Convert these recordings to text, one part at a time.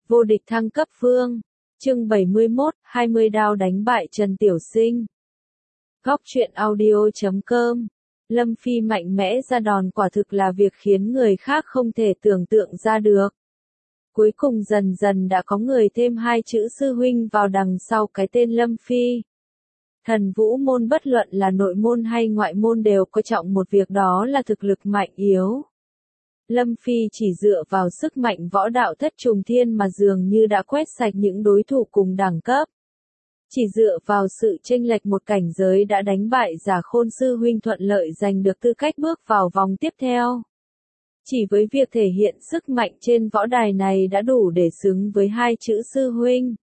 Vô địch thăng cấp vương. Chương 71, 20 đao đánh bại Trần Tiểu Sinh. Góc truyện audio.com. Lâm Phi mạnh mẽ ra đòn quả thực là việc khiến người khác không thể tưởng tượng ra được. Cuối cùng dần dần đã có người thêm hai chữ sư huynh vào đằng sau cái tên Lâm Phi. Thần vũ môn bất luận là nội môn hay ngoại môn đều coi trọng một việc, đó là thực lực mạnh yếu. Lâm Phi chỉ dựa vào sức mạnh võ đạo thất trùng thiên mà dường như đã quét sạch những đối thủ cùng đẳng cấp. Chỉ dựa vào sự chênh lệch một cảnh giới đã đánh bại Giả Khôn sư huynh, thuận lợi giành được tư cách bước vào vòng tiếp theo. Chỉ với việc thể hiện sức mạnh trên võ đài này đã đủ để xứng với hai chữ sư huynh.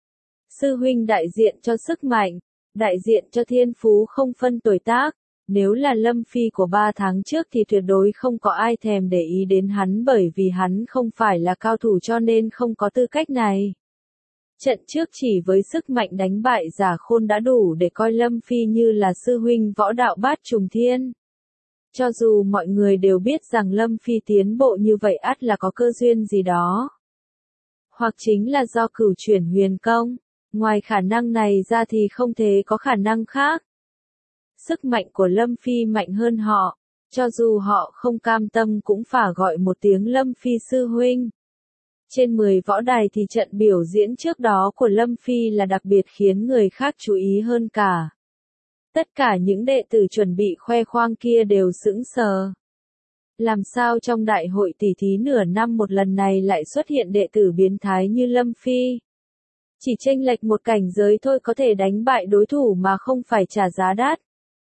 Sư huynh đại diện cho sức mạnh, đại diện cho thiên phú không phân tuổi tác. Nếu là Lâm Phi của 3 tháng trước thì tuyệt đối không có ai thèm để ý đến hắn, bởi vì hắn không phải là cao thủ cho nên không có tư cách này. Trận trước chỉ với sức mạnh đánh bại Giả Khôn đã đủ để coi Lâm Phi như là sư huynh võ đạo bát trùng thiên. Cho dù mọi người đều biết rằng Lâm Phi tiến bộ như vậy ắt là có cơ duyên gì đó. Hoặc chính là do cửu chuyển huyền công, ngoài khả năng này ra thì không thể có khả năng khác. Sức mạnh của Lâm Phi mạnh hơn họ, cho dù họ không cam tâm cũng phải gọi một tiếng Lâm Phi sư huynh. Trên 10 võ đài thì trận biểu diễn trước đó của Lâm Phi là đặc biệt khiến người khác chú ý hơn cả. Tất cả những đệ tử chuẩn bị khoe khoang kia đều sững sờ. Làm sao trong đại hội tỷ thí nửa năm một lần này lại xuất hiện đệ tử biến thái như Lâm Phi? Chỉ chênh lệch một cảnh giới thôi có thể đánh bại đối thủ mà không phải trả giá đắt.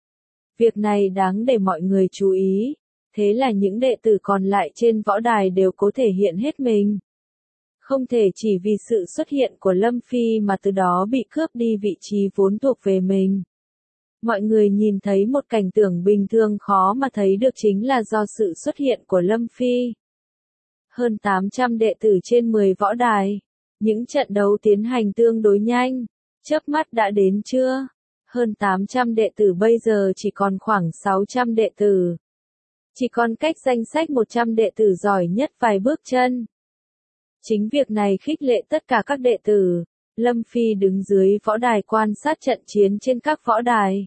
Việc này đáng để mọi người chú ý, thế là những đệ tử còn lại trên võ đài đều cố thể hiện hết mình. Không thể chỉ vì sự xuất hiện của Lâm Phi mà từ đó bị cướp đi vị trí vốn thuộc về mình. Mọi người nhìn thấy một cảnh tượng bình thường khó mà thấy được chính là do sự xuất hiện của Lâm Phi. Hơn 800 đệ tử trên 10 võ đài. Những trận đấu tiến hành tương đối nhanh. Chớp mắt đã đến chưa? Hơn 800 đệ tử bây giờ chỉ còn khoảng 600 đệ tử. Chỉ còn cách danh sách 100 đệ tử giỏi nhất vài bước chân. Chính việc này khích lệ tất cả các đệ tử. Lâm Phi đứng dưới võ đài quan sát trận chiến trên các võ đài.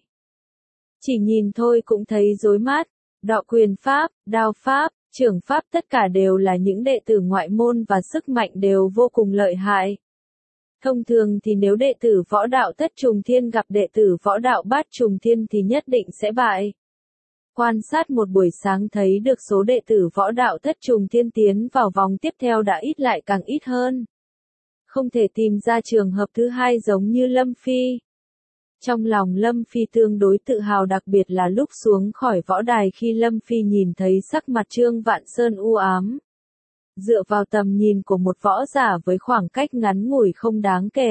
Chỉ nhìn thôi cũng thấy rối mắt. Đọ quyền pháp, đao pháp, trưởng pháp tất cả đều là những đệ tử ngoại môn và sức mạnh đều vô cùng lợi hại. Thông thường thì nếu đệ tử võ đạo thất trùng thiên gặp đệ tử võ đạo bát trùng thiên thì nhất định sẽ bại. Quan sát một buổi sáng thấy được số đệ tử võ đạo thất trùng thiên tiến vào vòng tiếp theo đã ít lại càng ít hơn. Không thể tìm ra trường hợp thứ hai giống như Lâm Phi. Trong lòng Lâm Phi tương đối tự hào, đặc biệt là lúc xuống khỏi võ đài khi Lâm Phi nhìn thấy sắc mặt Trương Vạn Sơn u ám. Dựa vào tầm nhìn của một võ giả với khoảng cách ngắn ngủi không đáng kể.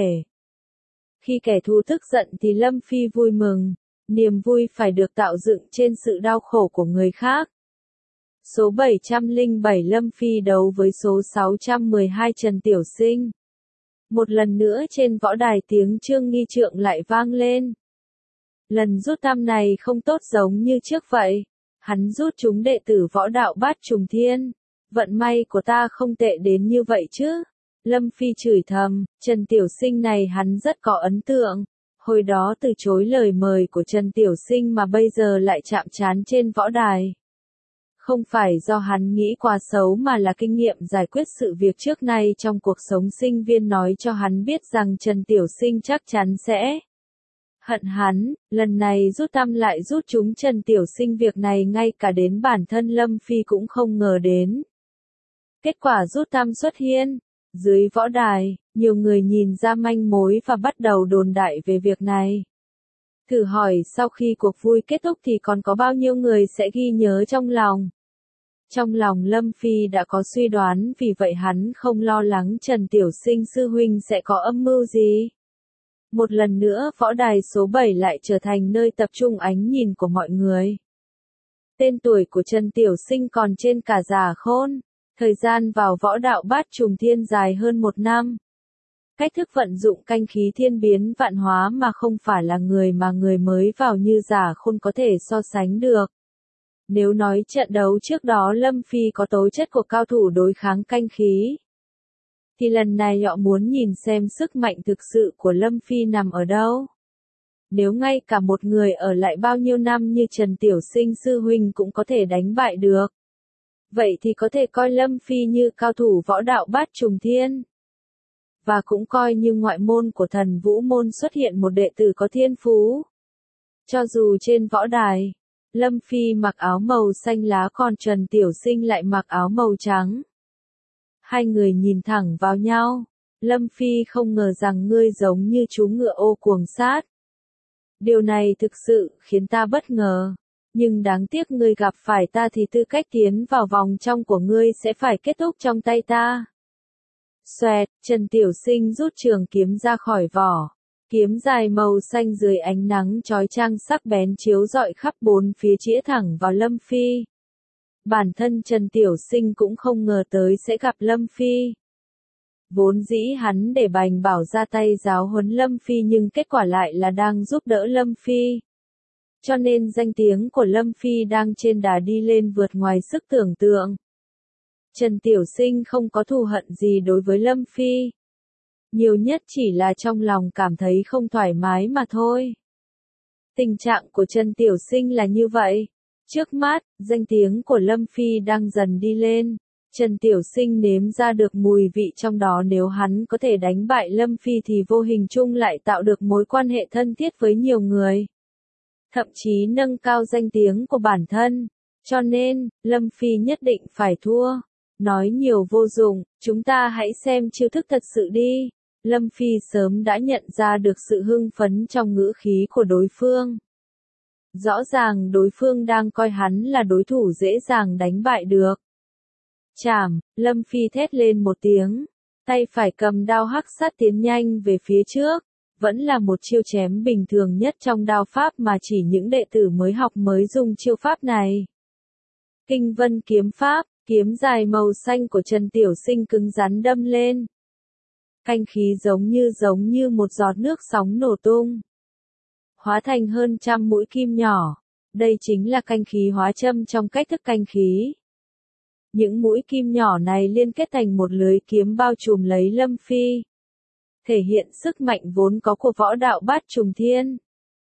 Khi kẻ thù tức giận thì Lâm Phi vui mừng, niềm vui phải được tạo dựng trên sự đau khổ của người khác. Số 707 Lâm Phi đấu với số 612 Trần Tiểu Sinh. Một lần nữa trên võ đài tiếng Trương Nghi Trượng lại vang lên. Lần rút thăm này không tốt giống như trước vậy. Hắn rút chúng đệ tử võ đạo bát trùng thiên. Vận may của ta không tệ đến như vậy chứ. Lâm Phi chửi thầm, Trần Tiểu Sinh này hắn rất có ấn tượng. Hồi đó từ chối lời mời của Trần Tiểu Sinh mà bây giờ lại chạm trán trên võ đài. Không phải do hắn nghĩ quá xấu mà là kinh nghiệm giải quyết sự việc trước nay trong cuộc sống sinh viên nói cho hắn biết rằng Trần Tiểu Sinh chắc chắn sẽ hận hắn. Lần này rút thăm lại rút chúng Trần Tiểu Sinh, việc này ngay cả đến bản thân Lâm Phi cũng không ngờ đến. Kết quả rút thăm xuất hiện. Dưới võ đài, nhiều người nhìn ra manh mối và bắt đầu đồn đại về việc này. Thử hỏi sau khi cuộc vui kết thúc thì còn có bao nhiêu người sẽ ghi nhớ trong lòng? Trong lòng Lâm Phi đã có suy đoán, vì vậy hắn không lo lắng Trần Tiểu Sinh sư huynh sẽ có âm mưu gì. Một lần nữa võ đài số 7 lại trở thành nơi tập trung ánh nhìn của mọi người. Tên tuổi của Trần Tiểu Sinh còn trên cả Giả Khôn. Thời gian vào võ đạo bát trùng thiên dài hơn 1 năm. Cách thức vận dụng canh khí thiên biến vạn hóa mà không phải là người mà người mới vào như Giả Khôn có thể so sánh được. Nếu nói trận đấu trước đó Lâm Phi có tố chất của cao thủ đối kháng canh khí, thì lần này họ muốn nhìn xem sức mạnh thực sự của Lâm Phi nằm ở đâu. Nếu ngay cả một người ở lại bao nhiêu năm như Trần Tiểu Sinh sư huynh cũng có thể đánh bại được, vậy thì có thể coi Lâm Phi như cao thủ võ đạo bát trùng thiên. Và cũng coi như ngoại môn của Thần Vũ môn xuất hiện một đệ tử có thiên phú. Cho dù trên võ đài, Lâm Phi mặc áo màu xanh lá còn Trần Tiểu Sinh lại mặc áo màu trắng. Hai người nhìn thẳng vào nhau. Lâm Phi không ngờ rằng ngươi giống như chú ngựa ô cuồng sát. Điều này thực sự khiến ta bất ngờ. Nhưng đáng tiếc ngươi gặp phải ta thì tư cách tiến vào vòng trong của ngươi sẽ phải kết thúc trong tay ta. Xoẹt, Trần Tiểu Sinh rút trường kiếm ra khỏi vỏ. Kiếm dài màu xanh dưới ánh nắng chói chang sắc bén chiếu rọi khắp bốn phía chĩa thẳng vào Lâm Phi. Bản thân Trần Tiểu Sinh cũng không ngờ tới sẽ gặp Lâm Phi. Vốn dĩ hắn để Bành Bảo ra tay giáo huấn Lâm Phi nhưng kết quả lại là đang giúp đỡ Lâm Phi. Cho nên danh tiếng của Lâm Phi đang trên đà đi lên vượt ngoài sức tưởng tượng. Trần Tiểu Sinh không có thù hận gì đối với Lâm Phi. Nhiều nhất chỉ là trong lòng cảm thấy không thoải mái mà thôi. Tình trạng của Trần Tiểu Sinh là như vậy. Trước mắt, danh tiếng của Lâm Phi đang dần đi lên. Trần Tiểu Sinh nếm ra được mùi vị trong đó, nếu hắn có thể đánh bại Lâm Phi thì vô hình chung lại tạo được mối quan hệ thân thiết với nhiều người. Thậm chí nâng cao danh tiếng của bản thân. Cho nên, Lâm Phi nhất định phải thua. Nói nhiều vô dụng, chúng ta hãy xem chiêu thức thật sự đi. Lâm Phi sớm đã nhận ra được sự hưng phấn trong ngữ khí của đối phương. Rõ ràng đối phương đang coi hắn là đối thủ dễ dàng đánh bại được. Chảm, Lâm Phi thét lên một tiếng. Tay phải cầm đao hắc sát tiến nhanh về phía trước. Vẫn là một chiêu chém bình thường nhất trong đao pháp mà chỉ những đệ tử mới học mới dùng chiêu pháp này. Kinh Vân kiếm pháp, kiếm dài màu xanh của Trần Tiểu Sinh cứng rắn đâm lên. Canh khí giống như một giọt nước sóng nổ tung. Hóa thành hơn trăm mũi kim nhỏ. Đây chính là canh khí hóa châm trong cách thức canh khí. Những mũi kim nhỏ này liên kết thành một lưới kiếm bao trùm lấy Lâm Phi. Thể hiện sức mạnh vốn có của võ đạo bát trùng thiên.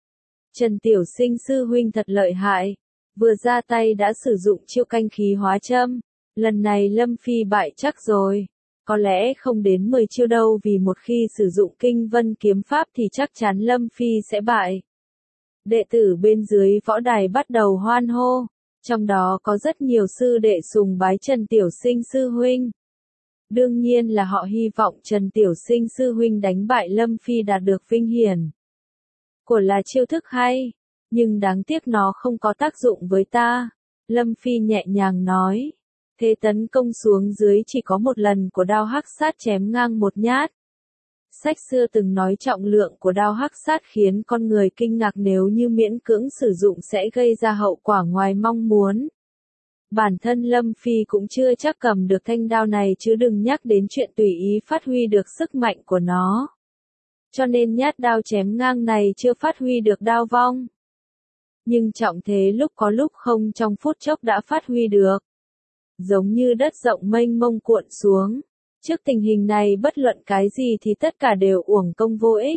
Trần Tiểu Sinh sư huynh thật lợi hại. Vừa ra tay đã sử dụng chiêu canh khí hóa châm. Lần này Lâm Phi bại chắc rồi. Có lẽ không đến 10 chiêu đâu, vì một khi sử dụng Kinh Vân kiếm pháp thì chắc chắn Lâm Phi sẽ bại. Đệ tử bên dưới võ đài bắt đầu hoan hô. Trong đó có rất nhiều sư đệ sùng bái Trần Tiểu Sinh sư huynh. Đương nhiên là họ hy vọng Trần Tiểu Sinh sư huynh đánh bại Lâm Phi đạt được vinh hiển. Của là chiêu thức hay, nhưng đáng tiếc nó không có tác dụng với ta. Lâm Phi nhẹ nhàng nói. Thế tấn công xuống dưới chỉ có một lần của đao hắc sát chém ngang một nhát. Sách xưa từng nói trọng lượng của đao hắc sát khiến con người kinh ngạc, nếu như miễn cưỡng sử dụng sẽ gây ra hậu quả ngoài mong muốn. Bản thân Lâm Phi cũng chưa chắc cầm được thanh đao này, chứ đừng nhắc đến chuyện tùy ý phát huy được sức mạnh của nó. Cho nên nhát đao chém ngang này chưa phát huy được đao vong. Nhưng trọng thế lúc có lúc không, trong phút chốc đã phát huy được. Giống như đất rộng mênh mông cuộn xuống. Trước tình hình này bất luận cái gì thì tất cả đều uổng công vô ích.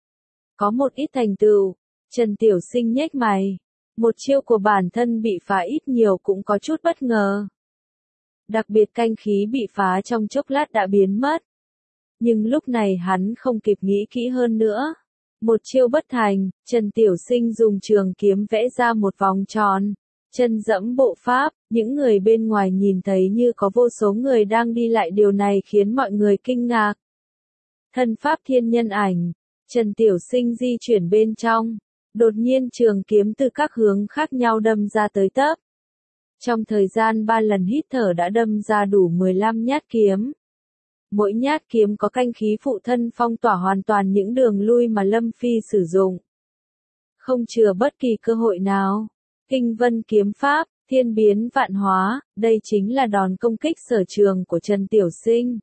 Có một ít thành tựu. Trần Tiểu Sinh nhếch mày. Một chiêu của bản thân bị phá ít nhiều cũng có chút bất ngờ. Đặc biệt canh khí bị phá trong chốc lát đã biến mất. Nhưng lúc này hắn không kịp nghĩ kỹ hơn nữa. Một chiêu bất thành, Trần Tiểu Sinh dùng trường kiếm vẽ ra một vòng tròn. Chân dẫm bộ pháp, những người bên ngoài nhìn thấy như có vô số người đang đi lại, điều này khiến mọi người kinh ngạc. Thân pháp thiên nhân ảnh, Trần Tiểu Sinh di chuyển bên trong. Đột nhiên trường kiếm từ các hướng khác nhau đâm ra tới tấp. Trong thời gian 3 lần hít thở đã đâm ra đủ 15 nhát kiếm. Mỗi nhát kiếm có canh khí phụ thân phong tỏa hoàn toàn những đường lui mà Lâm Phi sử dụng. Không chừa bất kỳ cơ hội nào. Kinh Vân kiếm pháp, thiên biến vạn hóa, đây chính là đòn công kích sở trường của Trần Tiểu Sinh.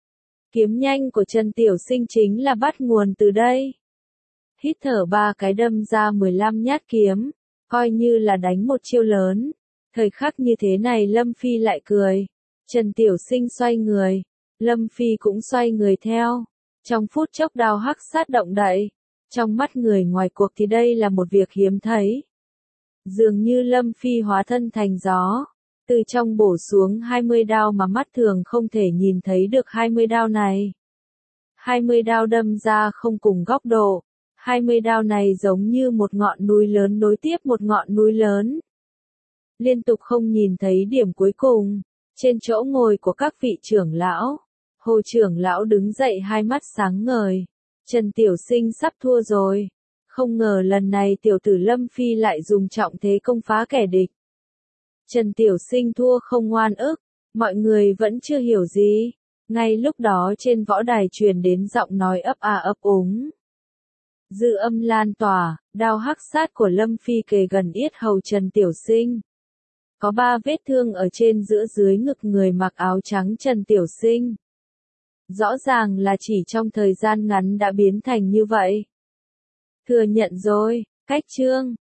Kiếm nhanh của Trần Tiểu Sinh chính là bắt nguồn từ đây. Hít thở 3 cái đâm ra 15 nhát kiếm, coi như là đánh một chiêu lớn. Thời khắc như thế này Lâm Phi lại cười. Trần Tiểu Sinh xoay người, Lâm Phi cũng xoay người theo. Trong phút chốc đao hắc sát động đậy. Trong mắt người ngoài cuộc thì đây là một việc hiếm thấy. Dường như Lâm Phi hóa thân thành gió. Từ trong bổ xuống 20 đao mà mắt thường không thể nhìn thấy được 20 đao này. 20 đao đâm ra không cùng góc độ. 20 đao này giống như một ngọn núi lớn nối tiếp một ngọn núi lớn. Liên tục không nhìn thấy điểm cuối cùng. Trên chỗ ngồi của các vị trưởng lão, Hồ trưởng lão đứng dậy hai mắt sáng ngời. Trần Tiểu Sinh sắp thua rồi. Không ngờ lần này tiểu tử Lâm Phi lại dùng trọng thế công phá kẻ địch. Trần Tiểu Sinh thua không oan ức. Mọi người vẫn chưa hiểu gì. Ngay lúc đó trên võ đài truyền đến giọng nói ấp a ấp úng. Dư âm lan tỏa, đao hắc sát của Lâm Phi kề gần yết hầu Trần Tiểu Sinh. Có 3 vết thương ở trên giữa dưới ngực người mặc áo trắng Trần Tiểu Sinh. Rõ ràng là chỉ trong thời gian ngắn đã biến thành như vậy. Thừa nhận rồi, cách chương.